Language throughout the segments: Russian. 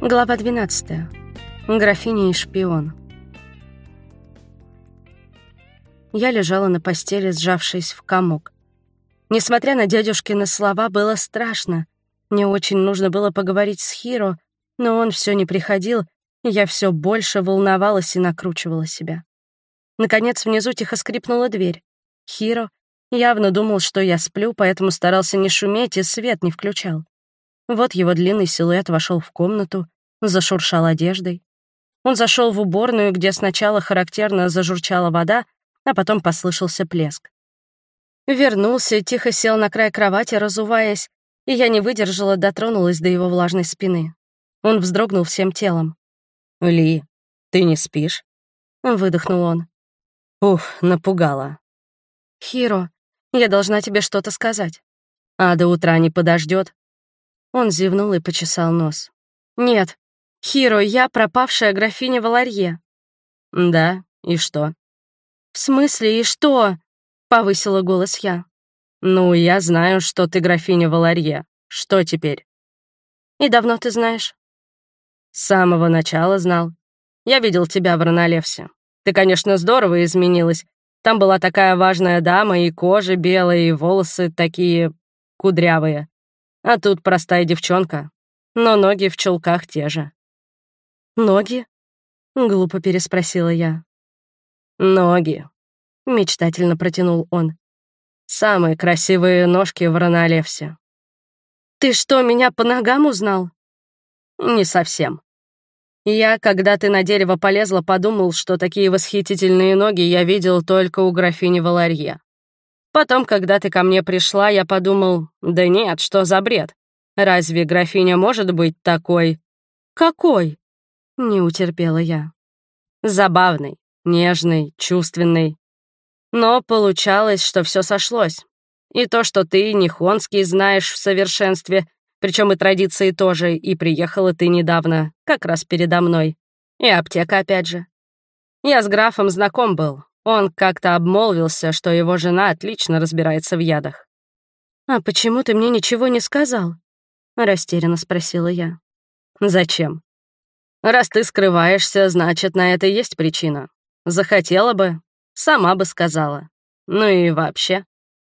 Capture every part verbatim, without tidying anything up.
Глава двенадцатая. Графиня и шпион. Я лежала на постели, сжавшись в комок. Несмотря на дядюшкины слова, было страшно. Мне очень нужно было поговорить с Хиро, но он все не приходил, и я все больше волновалась и накручивала себя. Наконец, внизу тихо скрипнула дверь. Хиро явно думал, что я сплю, поэтому старался не шуметь и свет не включал. Вот его длинный силуэт вошел в комнату, зашуршал одеждой. Он зашел в уборную, где сначала характерно зажурчала вода, а потом послышался плеск. Вернулся, тихо сел на край кровати, разуваясь, и я не выдержала, дотронулась до его влажной спины. Он вздрогнул всем телом. «Ли, ты не спишь?» — выдохнул он. «Ух, напугала». «Хиро, я должна тебе что-то сказать». «А до утра не подождет?» Он зевнул и почесал нос. «Нет, Хиро, я пропавшая графиня Валарье». «Да, и что?» «В смысле, и что?» — повысила голос я. «Ну, я знаю, что ты графиня Валарье. Что теперь?» «И давно ты знаешь?» «С самого начала знал. Я видел тебя в Ранолевсе. Ты, конечно, здорово изменилась. Там была такая важная дама, и кожа белая, и волосы такие кудрявые. А тут простая девчонка, но ноги в чулках те же». «Ноги?» — глупо переспросила я. «Ноги», — мечтательно протянул он. «Самые красивые ножки в Ранолевсе». «Ты что, меня по ногам узнал?» «Не совсем. Я, когда ты на дерево полезла, подумал, что такие восхитительные ноги я видел только у графини Валарье. Потом, когда ты ко мне пришла, я подумал, да нет, что за бред? Разве графиня может быть такой...» «Какой?» — не утерпела я. «Забавной, нежной, чувственной. Но получалось, что все сошлось. И то, что ты Нихонский знаешь в совершенстве, причем и традиции тоже, и приехала ты недавно, как раз передо мной. И аптека опять же. Я с графом знаком был. Он как-то обмолвился, что его жена отлично разбирается в ядах». «А почему ты мне ничего не сказал?» — растерянно спросила я. «Зачем? Раз ты скрываешься, значит, на это есть причина. Захотела бы, сама бы сказала. Ну и вообще».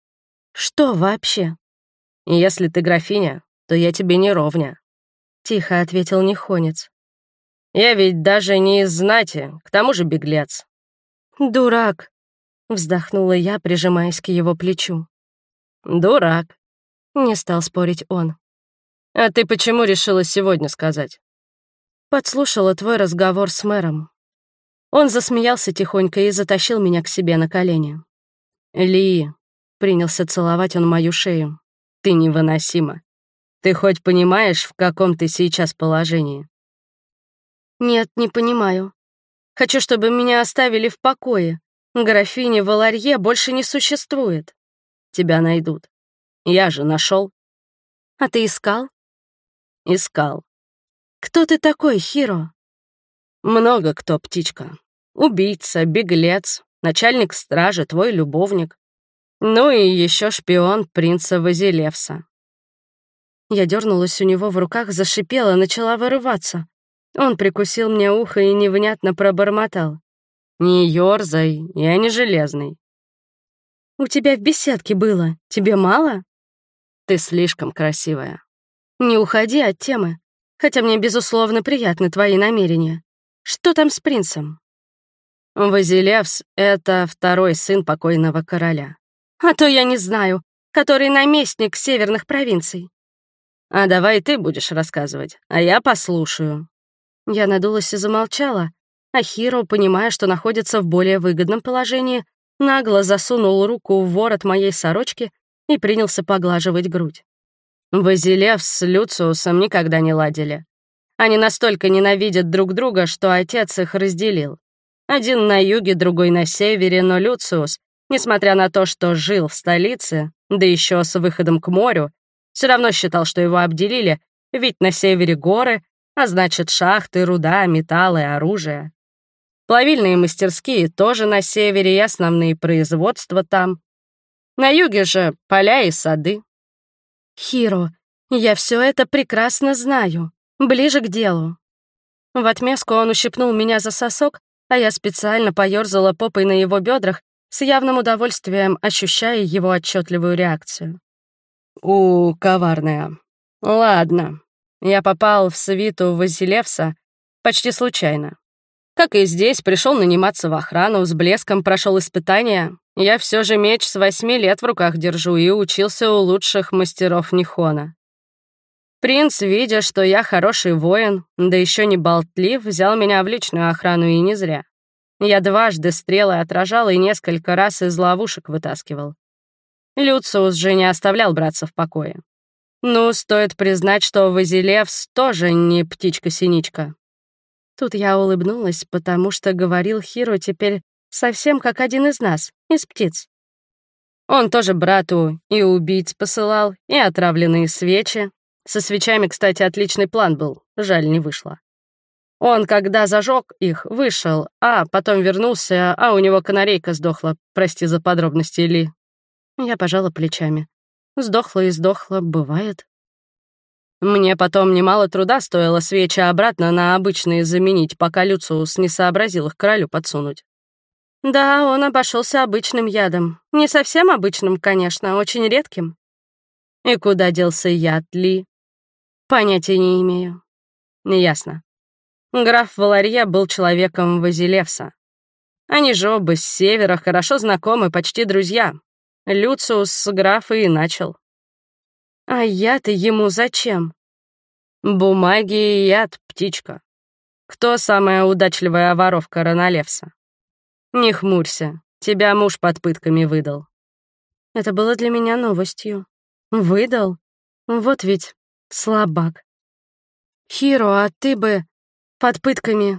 «Что вообще?» «Если ты графиня, то я тебе не ровня», — тихо ответил Нихонец. «Я ведь даже не из знати, к тому же беглец». «Дурак», — вздохнула я, прижимаясь к его плечу. «Дурак», — не стал спорить он. «А ты почему решила сегодня сказать?» «Подслушала твой разговор с мэром». Он засмеялся тихонько и затащил меня к себе на колени. «Ли», — принялся целовать он мою шею, — «ты невыносима. Ты хоть понимаешь, в каком ты сейчас положении?» «Нет, не понимаю. Хочу, чтобы меня оставили в покое. Графини Валарье больше не существует». «Тебя найдут. Я же нашел». «А ты искал?» «Искал». «Кто ты такой, Хиро?» «Много кто, птичка. Убийца, беглец, начальник стражи, твой любовник. Ну и еще шпион принца Вазилевса». Я дернулась у него в руках, зашипела, начала вырываться. Он прикусил мне ухо и невнятно пробормотал. «Не ерзай, я не железный». «У тебя в беседке было. Тебе мало?» «Ты слишком красивая». «Не уходи от темы, хотя мне, безусловно, приятны твои намерения. Что там с принцем?» «Вазилевс — это второй сын покойного короля». «А то я не знаю, который наместник северных провинций». «А давай ты будешь рассказывать, а я послушаю». Я надулась и замолчала, а Хиро, понимая, что находится в более выгодном положении, нагло засунул руку в ворот моей сорочки и принялся поглаживать грудь. Вазилевс с Люциусом никогда не ладили. Они настолько ненавидят друг друга, что отец их разделил. Один на юге, другой на севере, но Люциус, несмотря на то, что жил в столице, да еще с выходом к морю, все равно считал, что его обделили, ведь на севере горы, а значит шахты, руда, металлы, оружие. Плавильные мастерские тоже на севере и основные производства там. На юге же поля и сады. «Хиро, я все это прекрасно знаю. Ближе к делу. В отместку он ущипнул меня за сосок, а я специально поёрзала попой на его бедрах, с явным удовольствием ощущая его отчетливую реакцию. «У, коварная. Ладно, я попал в свиту Василевса почти случайно. Как и здесь, пришел наниматься в охрану, с блеском прошел испытания. Я все же меч с восьми лет в руках держу и учился у лучших мастеров Нихона. Принц, видя, что я хороший воин, да еще не болтлив, взял меня в личную охрану, и не зря. Я дважды стрелы отражал и несколько раз из ловушек вытаскивал. Люциус же не оставлял браться в покое. Ну, стоит признать, что Василевс тоже не птичка-синичка. Тут я улыбнулась, потому что говорил Хиро теперь совсем как один из нас, из птиц. Он тоже брату и убийц посылал, и отравленные свечи. Со свечами, кстати, отличный план был, жаль, не вышло. Он, когда зажег их, вышел, а потом вернулся, а у него канарейка сдохла, прости за подробности, Ли. Я пожала плечами. Сдохла и сдохла, бывает. Мне потом немало труда стоило свечи обратно на обычные заменить, пока Люциус не сообразил их королю подсунуть. Да, он обошелся обычным ядом. Не совсем обычным, конечно, очень редким. И куда делся яд, Ли? Понятия не имею. Ясно. Граф Валарье был человеком Василевса. Они же оба с севера, хорошо знакомы, почти друзья. Люциус с графа и начал. А я-то ему зачем? Бумаги и яд, птичка. Кто самая удачливая воровка Роналевса? Не хмурься, тебя муж под пытками выдал. Это было для меня новостью. Выдал? Вот ведь слабак. Хиро, а ты бы под пытками...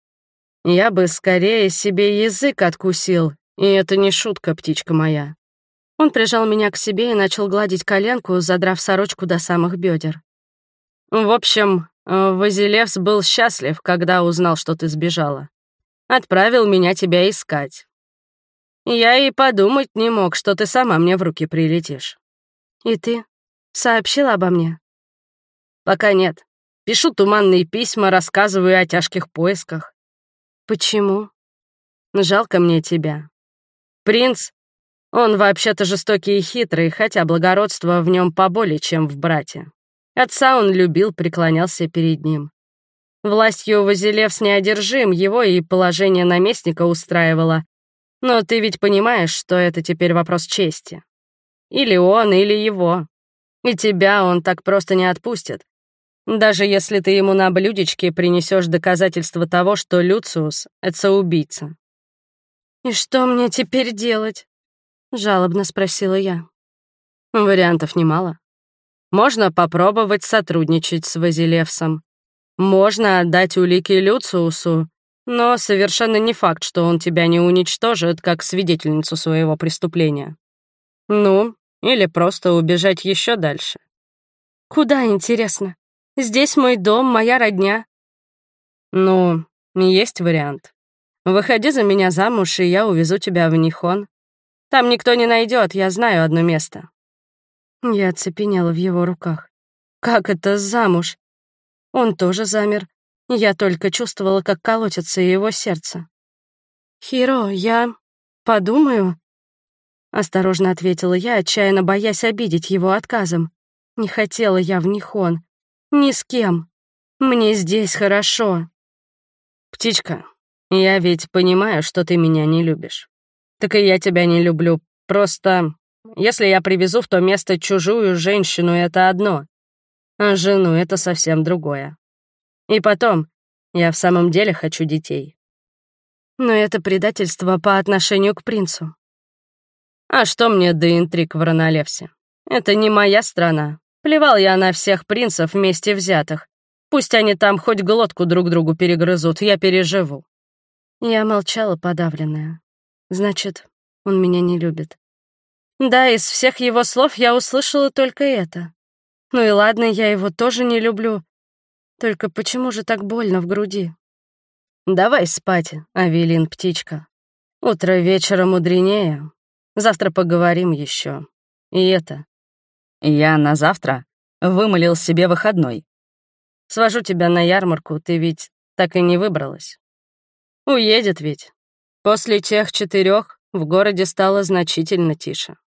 Я бы скорее себе язык откусил, и это не шутка, птичка моя. Он прижал меня к себе и начал гладить коленку, задрав сорочку до самых бедер. В общем, Василевс был счастлив, когда узнал, что ты сбежала. Отправил меня тебя искать. Я и подумать не мог, что ты сама мне в руки прилетишь. И ты сообщила обо мне? Пока нет. Пишу туманные письма, рассказываю о тяжких поисках. Почему? Жалко мне тебя. Принц, он вообще-то жестокий и хитрый, хотя благородство в нем поболее, чем в брате. Отца он любил, преклонялся перед ним. Властью Василевс неодержим, его и положение наместника устраивало. Но ты ведь понимаешь, что это теперь вопрос чести. Или он, или его. И тебя он так просто не отпустит. Даже если ты ему на блюдечке принесешь доказательства того, что Люциус — это убийца. «И что мне теперь делать?» — жалобно спросила я. Вариантов немало. Можно попробовать сотрудничать с Василевсом. Можно отдать улики Люциусу, но совершенно не факт, что он тебя не уничтожит как свидетельницу своего преступления. Ну, или просто убежать еще дальше. Куда, интересно? Здесь мой дом, моя родня. Ну, есть вариант. Выходи за меня замуж, и я увезу тебя в Нихон. Там никто не найдет, я знаю одно место. Я оцепенела в его руках. Как это замуж? Он тоже замер. Я только чувствовала, как колотится его сердце. «Хиро, я подумаю», — осторожно ответила я, отчаянно боясь обидеть его отказом. Не хотела я в Нихон. Ни с кем. Мне здесь хорошо. Птичка, я ведь понимаю, что ты меня не любишь. Так и я тебя не люблю. Просто, если я привезу в то место чужую женщину, это одно. А жену — это совсем другое. И потом, я в самом деле хочу детей. Но это предательство по отношению к принцу. А что мне до интриг в Роналевсе? Это не моя страна. Плевал я на всех принцев вместе взятых. Пусть они там хоть глотку друг другу перегрызут, я переживу. Я молчала, подавленная. Значит, он меня не любит. Да, из всех его слов я услышала только это. Ну и ладно, я его тоже не люблю. Только почему же так больно в груди? Давай спать, Авелин, птичка. Утро вечера мудренее. Завтра поговорим еще. И это... Я на завтра вымолил себе выходной. Свожу тебя на ярмарку, ты ведь так и не выбралась. Уедет ведь. После тех четырех в городе стало значительно тише.